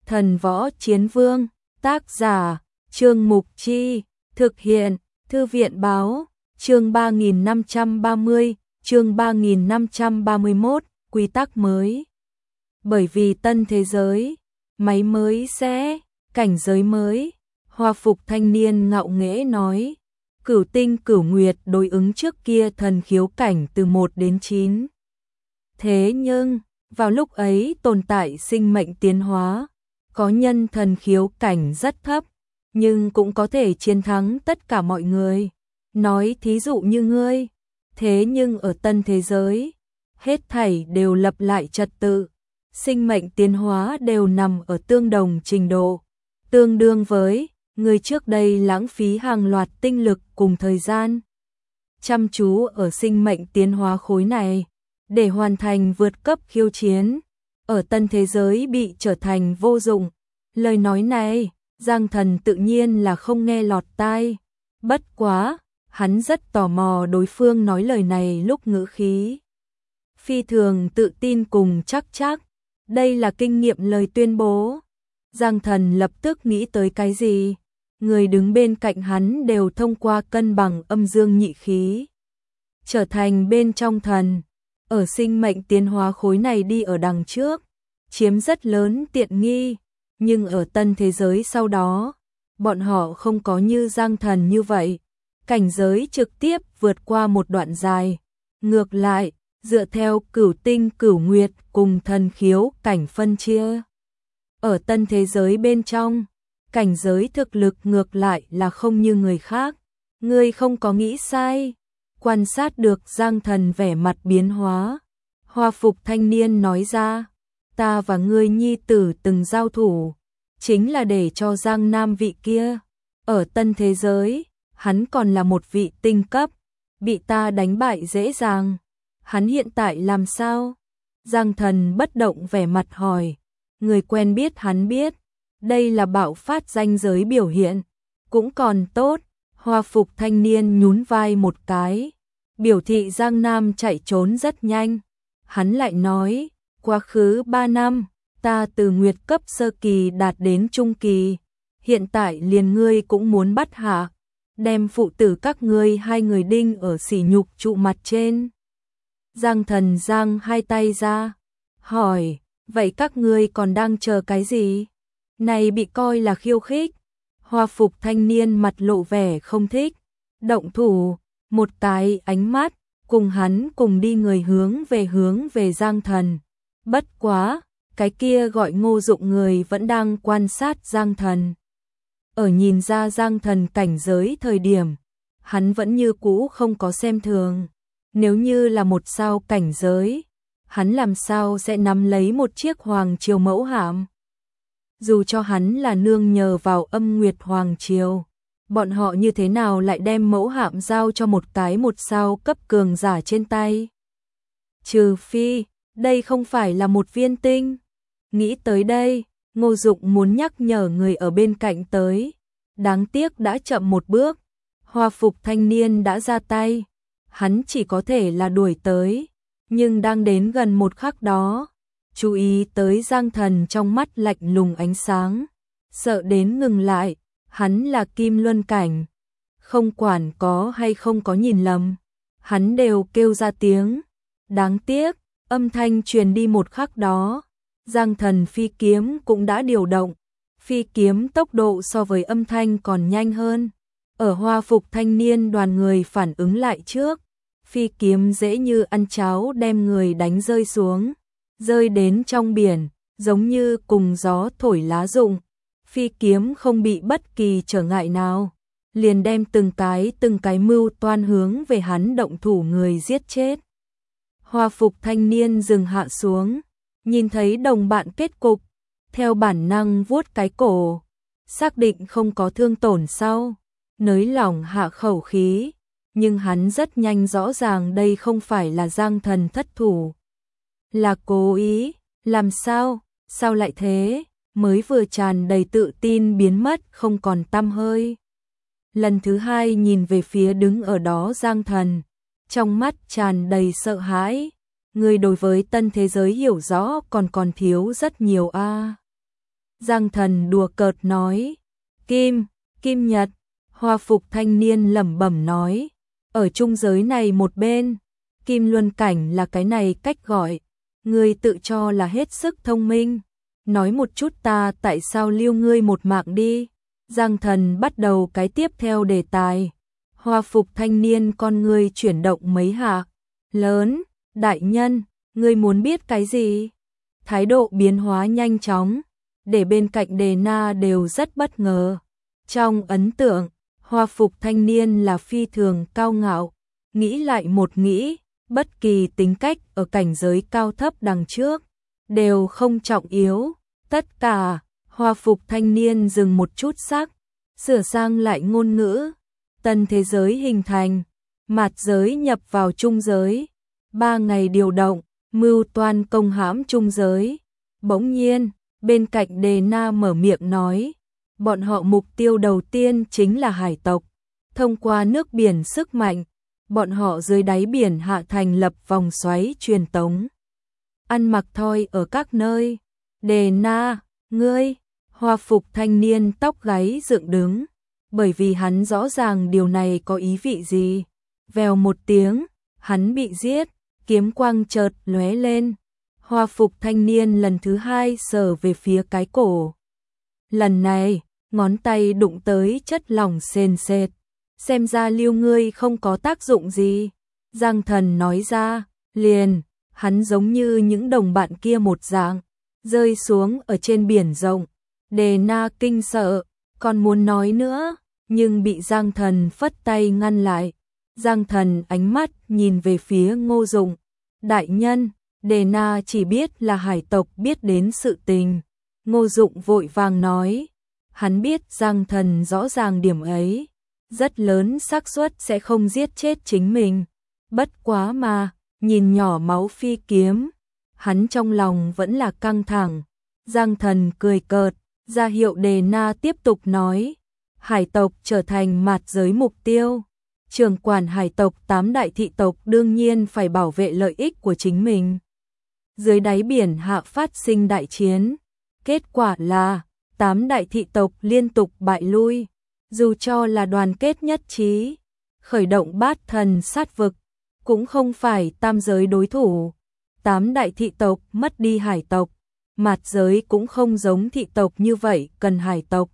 Thần Võ Chiến Vương, tác giả, Trương Mục Chi, thực hiện, Thư viện Báo, chương 3530, chương 3531, quy tắc mới. Bởi vì tân thế giới, máy mới sẽ, cảnh giới mới, Hoa phục thanh niên ngạo nghễ nói, Cửu tinh cửu nguyệt đối ứng trước kia thần khiếu cảnh từ 1 đến 9. Thế nhưng, vào lúc ấy tồn tại sinh mệnh tiến hóa, có nhân thần khiếu cảnh rất thấp, nhưng cũng có thể chiến thắng tất cả mọi người. Nói thí dụ như ngươi, thế nhưng ở tân thế giới, hết thảy đều lập lại trật tự, sinh mệnh tiến hóa đều nằm ở tương đồng trình độ, tương đương với người trước đây lãng phí hàng loạt tinh lực cùng thời gian chăm chú ở sinh mệnh tiến hóa khối này để hoàn thành vượt cấp khiêu chiến, ở tân thế giới bị trở thành vô dụng. Lời nói này, Giang Thần tự nhiên là không nghe lọt tai, bất quá, hắn rất tò mò đối phương nói lời này lúc ngữ khí phi thường tự tin cùng chắc, đây là kinh nghiệm lời tuyên bố. Giang Thần lập tức nghĩ tới cái gì, người đứng bên cạnh hắn đều thông qua cân bằng âm dương nhị khí, trở thành bên trong thần, ở sinh mệnh tiến hóa khối này đi ở đằng trước, chiếm rất lớn tiện nghi, nhưng ở tân thế giới sau đó, bọn họ không có như Giang Thần như vậy, cảnh giới trực tiếp vượt qua một đoạn dài, ngược lại, dựa theo cửu tinh cửu nguyệt cùng thần khiếu cảnh phân chia. Ở tân thế giới bên trong, cảnh giới thực lực ngược lại là không như người khác, ngươi không có nghĩ sai. Quan sát được Giang Thần vẻ mặt biến hóa, Hoa phục thanh niên nói ra, ta và ngươi nhi tử từng giao thủ, chính là để cho Giang Nam vị kia, ở tân thế giới, hắn còn là một vị tinh cấp, bị ta đánh bại dễ dàng, hắn hiện tại làm sao? Giang Thần bất động vẻ mặt hỏi, người quen biết hắn biết, đây là bạo phát ranh giới biểu hiện, cũng còn tốt, Hoa phục thanh niên nhún vai một cái, biểu thị Giang Nam chạy trốn rất nhanh, hắn lại nói, quá khứ 3 năm, ta từ nguyệt cấp sơ kỳ đạt đến trung kỳ, hiện tại liền ngươi cũng muốn bắt hạ, đem phụ tử các ngươi hai người đinh ở sỉ nhục trụ mặt trên. Giang Thần giang hai tay ra, hỏi, vậy các ngươi còn đang chờ cái gì? Này bị coi là khiêu khích. Hoa phục thanh niên mặt lộ vẻ không thích, động thủ, một cái ánh mắt, cùng hắn cùng đi người hướng về Giang Thần. Bất quá, cái kia gọi Ngô Dụng người vẫn đang quan sát Giang Thần. Ở nhìn ra Giang Thần cảnh giới thời điểm, hắn vẫn như cũ không có xem thường. Nếu như là một sao cảnh giới, hắn làm sao sẽ nắm lấy một chiếc hoàng triều mẫu hạm? Dù cho hắn là nương nhờ vào âm nguyệt hoàng triều, bọn họ như thế nào lại đem mẫu hạm giao cho một cái một sao cấp cường giả trên tay? Trừ phi, đây không phải là một viên tinh. Nghĩ tới đây, Ngô Dụng muốn nhắc nhở người ở bên cạnh tới. Đáng tiếc đã chậm một bước, Hoa phục thanh niên đã ra tay. Hắn chỉ có thể là đuổi tới, nhưng đang đến gần một khắc đó, chú ý tới Giang Thần trong mắt lạnh lùng ánh sáng, sợ đến ngừng lại, hắn là Kim Luân cảnh, không quản có hay không có nhìn lầm, hắn đều kêu ra tiếng. Đáng tiếc, âm thanh truyền đi một khắc đó, Giang Thần phi kiếm cũng đã điều động, phi kiếm tốc độ so với âm thanh còn nhanh hơn. Ở Hoa phục thanh niên đoàn người phản ứng lại trước, phi kiếm dễ như ăn cháo đem người đánh rơi xuống, rơi đến trong biển, giống như cùng gió thổi lá rụng. Phi kiếm không bị bất kỳ trở ngại nào, liền đem từng cái mưu toan hướng về hắn động thủ người giết chết. Hoa phục thanh niên dừng hạ xuống, nhìn thấy đồng bạn kết cục, theo bản năng vuốt cái cổ, xác định không có thương tổn sau, nới lỏng hạ khẩu khí, nhưng hắn rất nhanh rõ ràng đây không phải là Giang Thần thất thủ, là cố ý. Làm sao lại thế? Mới vừa tràn đầy tự tin biến mất không còn tăm hơi. Lần thứ hai nhìn về phía đứng ở đó Giang Thần, trong mắt tràn đầy sợ hãi, người đối với tân thế giới hiểu rõ còn thiếu rất nhiều a. Giang Thần đùa cợt nói. Kim Nhật, Hoa phục thanh niên lẩm bẩm nói. Ở trung giới này một bên, Kim Luân Cảnh là cái này cách gọi. Ngươi tự cho là hết sức thông minh. Nói một chút ta tại sao lưu ngươi một mạng đi. Giang Thần bắt đầu cái tiếp theo đề tài. Hoa phục thanh niên con ngươi chuyển động mấy hạ. Lớn, đại nhân, ngươi muốn biết cái gì? Thái độ biến hóa nhanh chóng, để bên cạnh Đề Na đều rất bất ngờ. Trong ấn tượng, Hoa phục thanh niên là phi thường cao ngạo. Nghĩ lại một nghĩ, bất kỳ tính cách ở cảnh giới cao thấp đằng trước đều không trọng yếu. Tất cả, Hoa phục thanh niên dừng một chút sắc, sửa sang lại ngôn ngữ. Tân thế giới hình thành, mạt giới nhập vào trung giới, 3 ngày điều động, mưu toan công hãm trung giới. Bỗng nhiên, bên cạnh Đề Na mở miệng nói, bọn họ mục tiêu đầu tiên chính là hải tộc. Thông qua nước biển sức mạnh, bọn họ dưới đáy biển hạ thành lập vòng xoáy truyền tống. Ăn mặc thoi ở các nơi. Đề Na, ngươi, Hoa phục thanh niên tóc gáy dựng đứng, bởi vì hắn rõ ràng điều này có ý vị gì. Vèo một tiếng, hắn bị giết, kiếm quang chợt lóe lên. Hoa phục thanh niên lần thứ hai sờ về phía cái cổ. Lần này, ngón tay đụng tới chất lỏng sền sệt. Xem ra lưu ngươi không có tác dụng gì. Giang Thần nói ra, liền, hắn giống như những đồng bạn kia một dạng, rơi xuống ở trên biển rộng. Đề Na kinh sợ, còn muốn nói nữa, nhưng bị Giang Thần phất tay ngăn lại. Giang Thần ánh mắt nhìn về phía Ngô Dụng. Đại nhân, Đề Na chỉ biết là hải tộc biết đến sự tình. Ngô Dụng vội vàng nói, hắn biết Giang Thần rõ ràng điểm ấy, rất lớn xác suất sẽ không giết chết chính mình. Bất quá mà, nhìn nhỏ máu phi kiếm, hắn trong lòng vẫn là căng thẳng. Giang Thần cười cợt, ra hiệu Đề Na tiếp tục nói, hải tộc trở thành mạt giới mục tiêu. Trưởng quản hải tộc 8 đại thị tộc đương nhiên phải bảo vệ lợi ích của chính mình. Dưới đáy biển hạ phát sinh đại chiến, kết quả là 8 đại thị tộc liên tục bại lui. Dù cho là đoàn kết nhất trí, khởi động bát thần sát vực, cũng không phải tam giới đối thủ. 8 đại thị tộc mất đi hải tộc, mạt giới cũng không giống thị tộc như vậy cần hải tộc.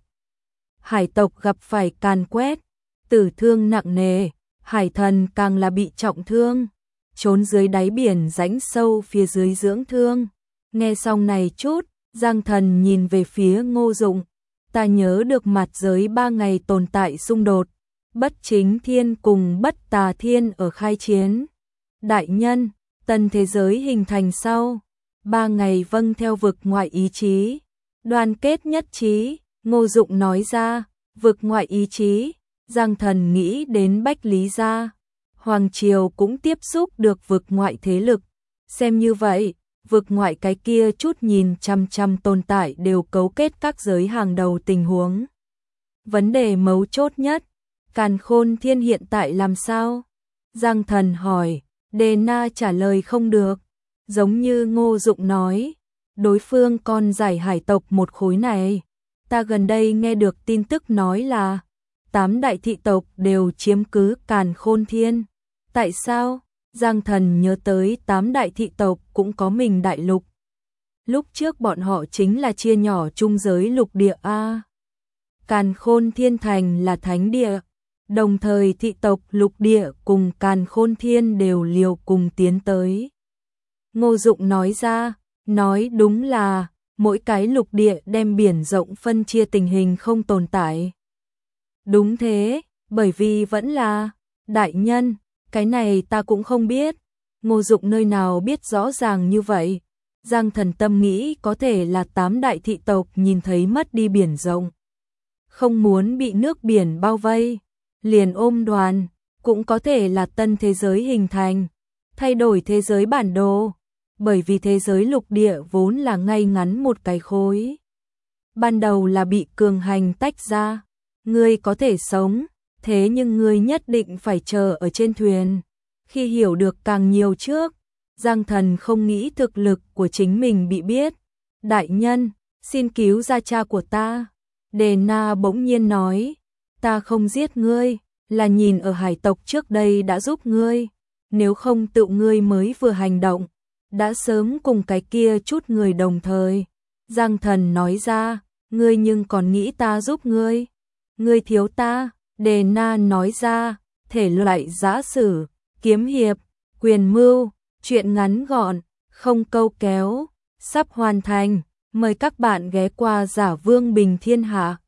Hải tộc gặp phải càn quét, tử thương nặng nề, hải thần càng là bị trọng thương, trốn dưới đáy biển rãnh sâu phía dưới dưỡng thương. Nghe xong này chút, Giang Thần nhìn về phía Ngô Dụng. Ta nhớ được mạt giới 3 ngày tồn tại xung đột, bất chính thiên cùng bất tà thiên ở khai chiến. Đại nhân, tân thế giới hình thành sau 3 ngày vâng theo vực ngoại ý chí, đoàn kết nhất trí. Ngô Dụng nói ra, vực ngoại ý chí. Giang Thần nghĩ đến Bách Lý gia, Hoàng Triều cũng tiếp xúc được vực ngoại thế lực. Xem như vậy, vực ngoại cái kia chút nhìn chăm chăm tồn tại đều cấu kết các giới hàng đầu tình huống. Vấn đề mấu chốt nhất, Càn Khôn Thiên hiện tại làm sao? Giang Thần hỏi. Đề Na trả lời không được. Giống như Ngô Dụng nói, đối phương còn giải hải tộc một khối này. Ta gần đây nghe được tin tức nói là 8 đại thị tộc đều chiếm cứ Càn Khôn Thiên. Tại sao? Giang Thần nhớ tới 8 đại thị tộc cũng có mình đại lục. Lúc trước bọn họ chính là chia nhỏ trung giới lục địa A. Càn Khôn Thiên thành là thánh địa, đồng thời thị tộc lục địa cùng Càn Khôn Thiên đều liều cùng tiến tới. Ngô Dụng nói ra, nói đúng là mỗi cái lục địa đem biển rộng phân chia tình hình không tồn tại. Đúng thế, bởi vì vẫn là đại nhân, cái này ta cũng không biết. Ngô Dụng nơi nào biết rõ ràng như vậy. Giang Thần tâm nghĩ có thể là 8 đại thị tộc nhìn thấy mất đi biển rộng, không muốn bị nước biển bao vây, liền ôm đoàn. Cũng có thể là tân thế giới hình thành, thay đổi thế giới bản đồ, bởi vì thế giới lục địa vốn là ngay ngắn một cái khối. Ban đầu là bị cường hành tách ra, ngươi có thể sống, thế nhưng ngươi nhất định phải chờ ở trên thuyền. Khi hiểu được càng nhiều trước, Giang Thần không nghĩ thực lực của chính mình bị biết. Đại nhân, xin cứu ra cha của ta. Đề Na bỗng nhiên nói, ta không giết ngươi, là nhìn ở hải tộc trước đây đã giúp ngươi, nếu không tự ngươi mới vừa hành động, đã sớm cùng cái kia chút người đồng thời. Giang Thần nói ra, ngươi nhưng còn nghĩ ta giúp ngươi, ngươi thiếu ta. Đề Na nói ra, thể loại giã sử, kiếm hiệp, quyền mưu, chuyện ngắn gọn, không câu kéo, sắp hoàn thành, mời các bạn ghé qua Giả Vương Bình Thiên Hạ.